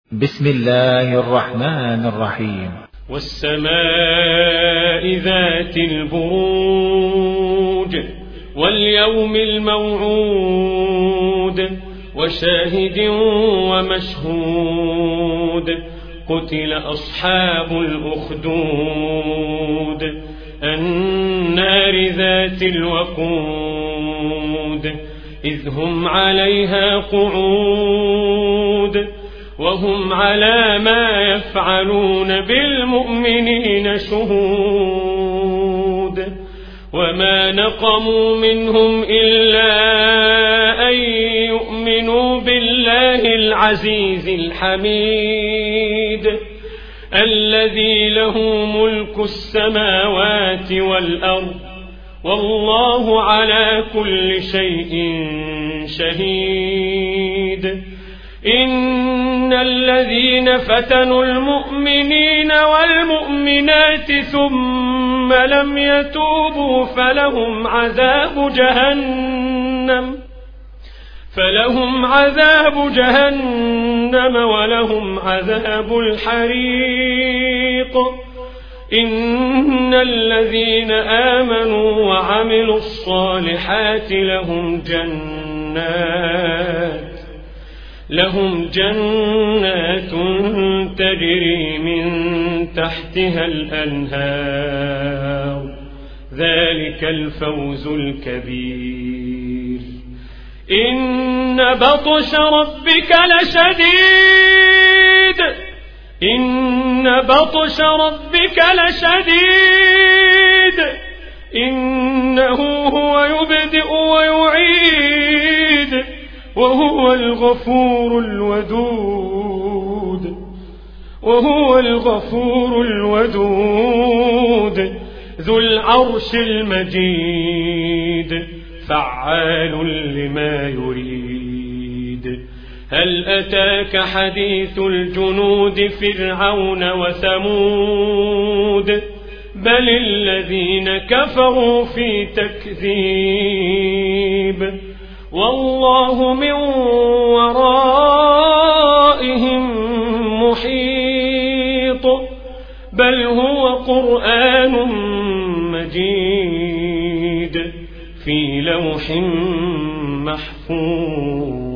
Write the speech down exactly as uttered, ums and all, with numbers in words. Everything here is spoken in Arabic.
بسم الله الرحمن الرحيم. والسماء ذات البروج واليوم الموعود وشاهد ومشهود قتل أصحاب الأخدود النار ذات الوقود إذ هم عليها قعود وهم على ما يفعلون بالمؤمنين شهود وما نقموا منهم إلا أن يؤمنوا بالله العزيز الحميد الذي له ملك السماوات والأرض والله على كل شيء شهيد. إن الذين فتنوا المؤمنين والمؤمنات ثم لم يتوبوا فلهم عذاب جهنم فلهم عذاب جهنم ولهم عذاب الحريق. إن الذين آمنوا وعملوا الصالحات لهم جنات لهم جنات تجري من تحتها الأنهار ذلك الفوز الكبير. إن بطش ربك لشديد إن بطش ربك لشديد إنه هو يبدئ ويعيد وهو الغفور الودود وهو الغفور الودود ذو العرش المجيد فعال لما يريد. هل أتاك حديث الجنود فرعون وثمود بل الذين كفروا في تكذيب والله من ورائهم محيط بل هو قرآن مجيد في لوح محفوظ.